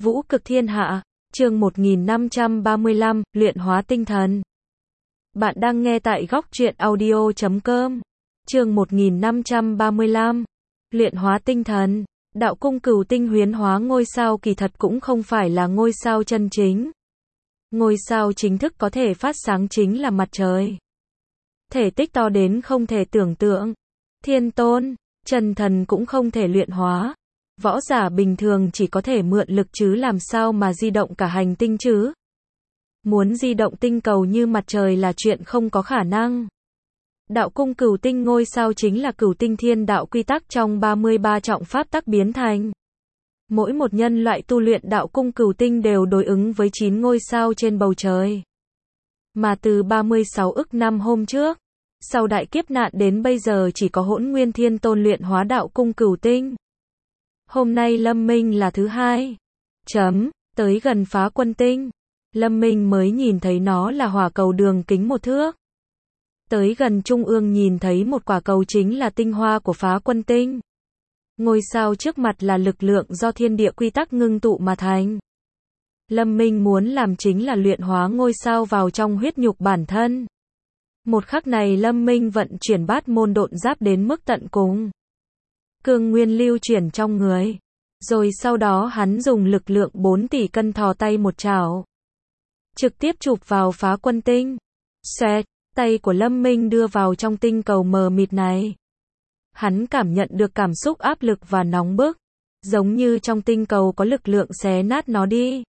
Vũ cực thiên hạ, chương 1535, luyện hóa tinh thần. Bạn đang nghe tại góc truyện audio.com. Chương 1535, luyện hóa tinh thần. Đạo cung cửu tinh huyễn hóa ngôi sao kỳ thật cũng không phải là ngôi sao chân chính. Ngôi sao chính thức có thể phát sáng chính là mặt trời. Thể tích to đến không thể tưởng tượng. Thiên tôn, chân thần cũng không thể luyện hóa. Võ giả bình thường chỉ có thể mượn lực chứ làm sao mà di động cả hành tinh chứ. Muốn di động tinh cầu như mặt trời là chuyện không có khả năng. Đạo cung cửu tinh ngôi sao chính là cửu tinh thiên đạo quy tắc trong 33 trọng pháp tắc biến thành. Mỗi một nhân loại tu luyện đạo cung cửu tinh đều đối ứng với 9 ngôi sao trên bầu trời. Mà từ 36 ức năm hôm trước, sau đại kiếp nạn đến bây giờ chỉ có Hỗn Nguyên Thiên Tôn luyện hóa đạo cung cửu tinh. Hôm nay Lâm Minh là thứ hai. Tới gần phá quân tinh. Lâm Minh mới nhìn thấy nó là hỏa cầu đường kính 1 thước. Tới gần trung ương nhìn thấy một quả cầu chính là tinh hoa của phá quân tinh. Ngôi sao trước mặt là lực lượng do thiên địa quy tắc ngưng tụ mà thành. Lâm Minh muốn làm chính là luyện hóa ngôi sao vào trong huyết nhục bản thân. Một khắc này Lâm Minh vận chuyển bát môn độn giáp đến mức tận cùng. Cương nguyên lưu chuyển trong người. Rồi sau đó hắn dùng lực lượng 4 tỷ cân thò tay một chảo. Trực tiếp chụp vào phá quân tinh. Xoẹt, tay của Lâm Minh đưa vào trong tinh cầu mờ mịt này. Hắn cảm nhận được cảm xúc áp lực và nóng bức. Giống như trong tinh cầu có lực lượng xé nát nó đi.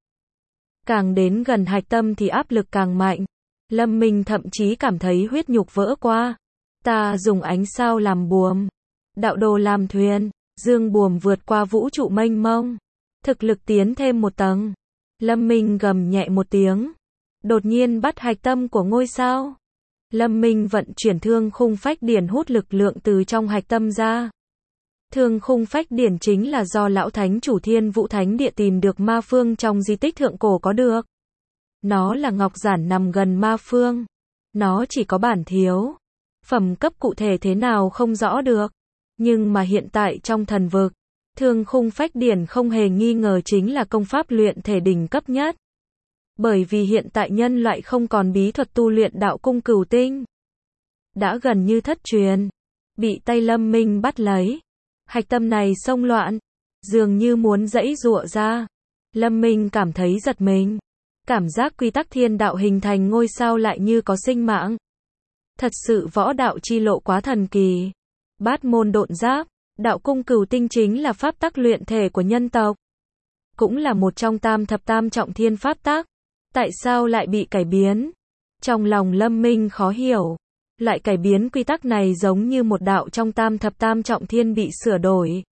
Càng đến gần hạch tâm thì áp lực càng mạnh. Lâm Minh thậm chí cảm thấy huyết nhục vỡ qua. Ta dùng ánh sao làm buồm. Đạo đồ làm thuyền, dương buồm vượt qua vũ trụ mênh mông. Thực lực tiến thêm một tầng. Lâm Minh gầm nhẹ một tiếng. Đột nhiên bắt hạch tâm của ngôi sao. Lâm Minh vận chuyển thương khung phách điển hút lực lượng từ trong hạch tâm ra. Thương khung phách điển chính là do lão thánh chủ Thiên Vũ Thánh Địa tìm được ma phương trong di tích thượng cổ có được. Nó là ngọc giản nằm gần ma phương. Nó chỉ có bản thiếu. Phẩm cấp cụ thể thế nào không rõ được. Nhưng mà hiện tại trong thần vực, thương khung phách điển không hề nghi ngờ chính là công pháp luyện thể đỉnh cấp nhất. Bởi vì hiện tại nhân loại không còn bí thuật tu luyện đạo cung cửu tinh. Đã gần như thất truyền. Bị tay Lâm Minh bắt lấy. Hạch tâm này xông loạn. Dường như muốn giãy giụa ra. Lâm Minh cảm thấy giật mình. Cảm giác quy tắc thiên đạo hình thành ngôi sao lại như có sinh mạng. Thật sự võ đạo chi lộ quá thần kỳ. Bát môn độn giáp, đạo cung cửu tinh chính là pháp tắc luyện thể của nhân tộc. Cũng là một trong tam thập tam trọng thiên pháp tắc. Tại sao lại bị cải biến? Trong lòng Lâm Minh khó hiểu. Lại cải biến quy tắc này giống như một đạo trong tam thập tam trọng thiên bị sửa đổi.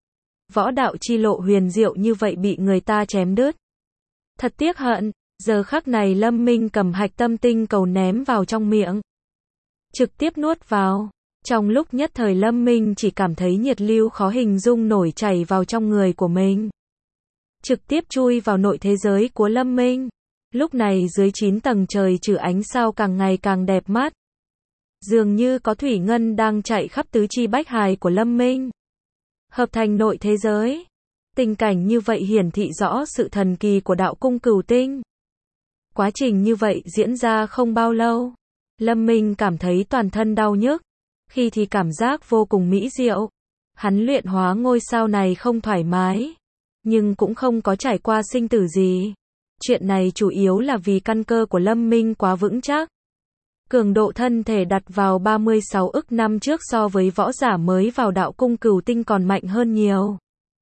Võ đạo chi lộ huyền diệu như vậy bị người ta chém đứt. Thật tiếc hận, giờ khắc này Lâm Minh cầm hạch tâm tinh cầu ném vào trong miệng. Trực tiếp nuốt vào. Trong lúc nhất thời Lâm Minh chỉ cảm thấy nhiệt lưu khó hình dung nổi chảy vào trong người của mình. Trực tiếp chui vào nội thế giới của Lâm Minh. Lúc này dưới 9 tầng trời trừ ánh sao càng ngày càng đẹp mắt. Dường như có thủy ngân đang chạy khắp tứ chi bách hài của Lâm Minh. Hợp thành nội thế giới. Tình cảnh như vậy hiển thị rõ sự thần kỳ của đạo cung cửu tinh. Quá trình như vậy diễn ra không bao lâu. Lâm Minh cảm thấy toàn thân đau nhức. Khi thì cảm giác vô cùng mỹ diệu. Hắn luyện hóa ngôi sao này không thoải mái. Nhưng cũng không có trải qua sinh tử gì. Chuyện này chủ yếu là vì căn cơ của Lâm Minh quá vững chắc. Cường độ thân thể đặt vào 36 ức năm trước so với võ giả mới vào đạo cung cửu tinh còn mạnh hơn nhiều.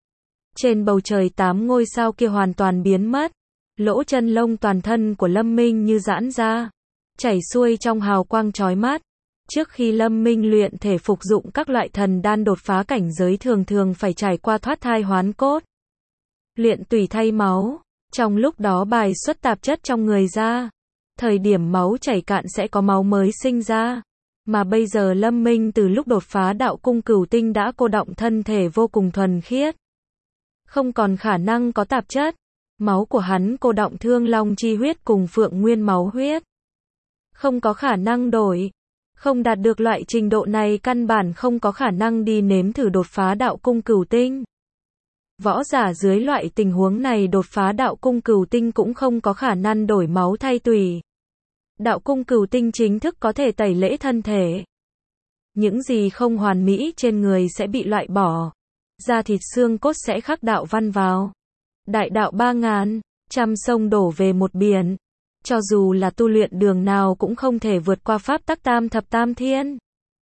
Trên bầu trời 8 ngôi sao kia hoàn toàn biến mất. Lỗ chân lông toàn thân của Lâm Minh như giãn ra. Chảy xuôi trong hào quang chói mắt. Trước khi Lâm Minh luyện thể phục dụng các loại thần đan đột phá cảnh giới thường phải trải qua thoát thai hoán cốt. Luyện tủy thay máu. Trong lúc đó bài xuất tạp chất trong người ra. Thời điểm máu chảy cạn sẽ có máu mới sinh ra. Mà bây giờ Lâm Minh từ lúc đột phá đạo cung cửu tinh đã cô đọng thân thể vô cùng thuần khiết. Không còn khả năng có tạp chất. Máu của hắn cô đọng thương long chi huyết cùng phượng nguyên máu huyết. Không có khả năng đổi. Không đạt được loại trình độ này căn bản không có khả năng đi nếm thử đột phá đạo cung cửu tinh. Võ giả dưới loại tình huống này đột phá đạo cung cửu tinh cũng không có khả năng đổi máu thay tùy. Đạo cung cửu tinh chính thức có thể tẩy lễ thân thể. Những gì không hoàn mỹ trên người sẽ bị loại bỏ. Da thịt xương cốt sẽ khắc đạo văn vào. Đại đạo 3000, trăm sông đổ về một biển. Cho dù là tu luyện đường nào cũng không thể vượt qua pháp tắc tam thập tam thiên.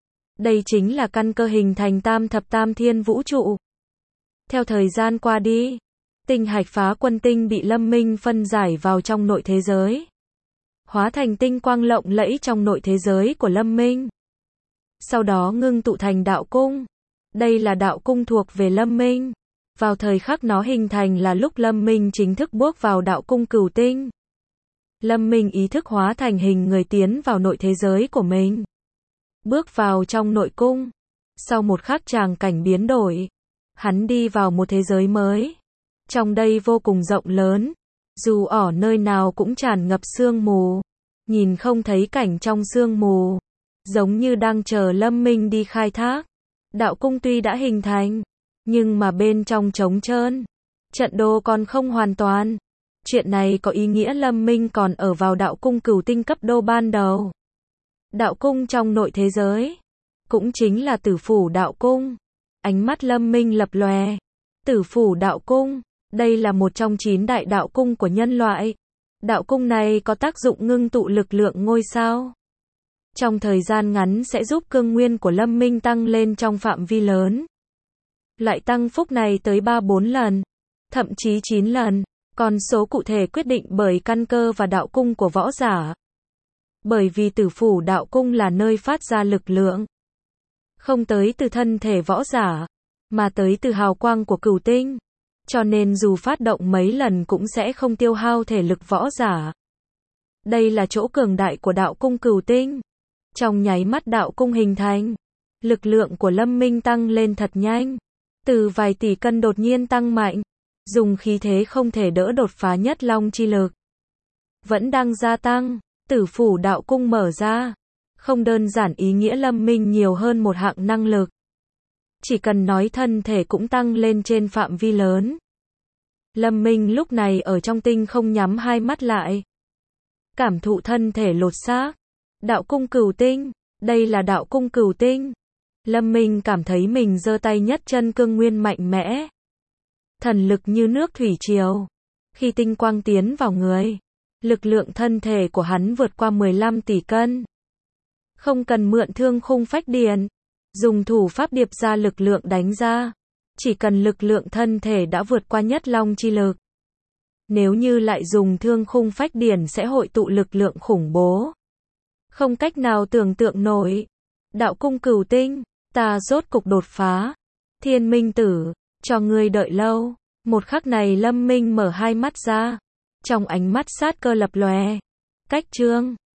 Đây chính là căn cơ hình thành tam thập tam thiên vũ trụ. Theo thời gian qua đi, tinh hạch phá quân tinh bị Lâm Minh phân giải vào trong nội thế giới. Hóa thành tinh quang lộng lẫy trong nội thế giới của Lâm Minh. Sau đó ngưng tụ thành đạo cung. Đây là đạo cung thuộc về Lâm Minh. Vào thời khắc nó hình thành là lúc Lâm Minh chính thức bước vào đạo cung cửu tinh. Lâm Minh ý thức hóa thành hình người tiến vào nội thế giới của mình. Bước vào trong nội cung. Sau một khắc tràng cảnh biến đổi, hắn đi vào một thế giới mới. Trong đây vô cùng rộng lớn. Dù ở nơi nào cũng tràn ngập sương mù. Nhìn không thấy cảnh trong sương mù. Giống như đang chờ Lâm Minh đi khai thác. Đạo cung tuy đã hình thành, nhưng mà bên trong trống trơn. Trận đồ còn không hoàn toàn. Chuyện này có ý nghĩa Lâm Minh còn ở vào đạo cung cửu tinh cấp đô ban đầu. Đạo cung trong nội thế giới, cũng chính là tử phủ đạo cung. Ánh mắt Lâm Minh lập lòe. Tử phủ đạo cung, đây là một trong 9 đại đạo cung của nhân loại. Đạo cung này có tác dụng ngưng tụ lực lượng ngôi sao. Trong thời gian ngắn sẽ giúp cương nguyên của Lâm Minh tăng lên trong phạm vi lớn. Loại tăng phúc này tới 3-4 lần, thậm chí 9 lần. Con số cụ thể quyết định bởi căn cơ và đạo cung của võ giả. Bởi vì tử phủ đạo cung là nơi phát ra lực lượng. Không tới từ thân thể võ giả, mà tới từ hào quang của cửu tinh. Cho nên dù phát động mấy lần cũng sẽ không tiêu hao thể lực võ giả. Đây là chỗ cường đại của đạo cung cửu tinh. Trong nháy mắt đạo cung hình thành, lực lượng của Lâm Minh tăng lên thật nhanh. Từ vài tỷ cân đột nhiên tăng mạnh. Dùng khí thế không thể đỡ đột phá nhất long chi lực. Vẫn đang gia tăng, tử phủ đạo cung mở ra. Không đơn giản ý nghĩa Lâm Minh nhiều hơn một hạng năng lực. Chỉ cần nói thân thể cũng tăng lên trên phạm vi lớn. Lâm Minh lúc này ở trong tinh không nhắm hai mắt lại. Cảm thụ thân thể lột xác. Đạo cung cửu tinh, đây là đạo cung cửu tinh. Lâm Minh cảm thấy mình giơ tay nhất chân cương nguyên mạnh mẽ. Thần lực như nước thủy triều. Khi tinh quang tiến vào người, lực lượng thân thể của hắn vượt qua 15 tỷ cân. Không cần mượn thương khung phách điển, dùng thủ pháp điệp ra lực lượng đánh ra. Chỉ cần lực lượng thân thể đã vượt qua nhất long chi lực. Nếu như lại dùng thương khung phách điển sẽ hội tụ lực lượng khủng bố. Không cách nào tưởng tượng nổi. Đạo cung cửu tinh, ta rốt cục đột phá. Thiên Minh Tử, cho ngươi đợi lâu. Một khắc này Lâm Minh mở hai mắt ra. Trong ánh mắt sát cơ lập lòe. Cách chương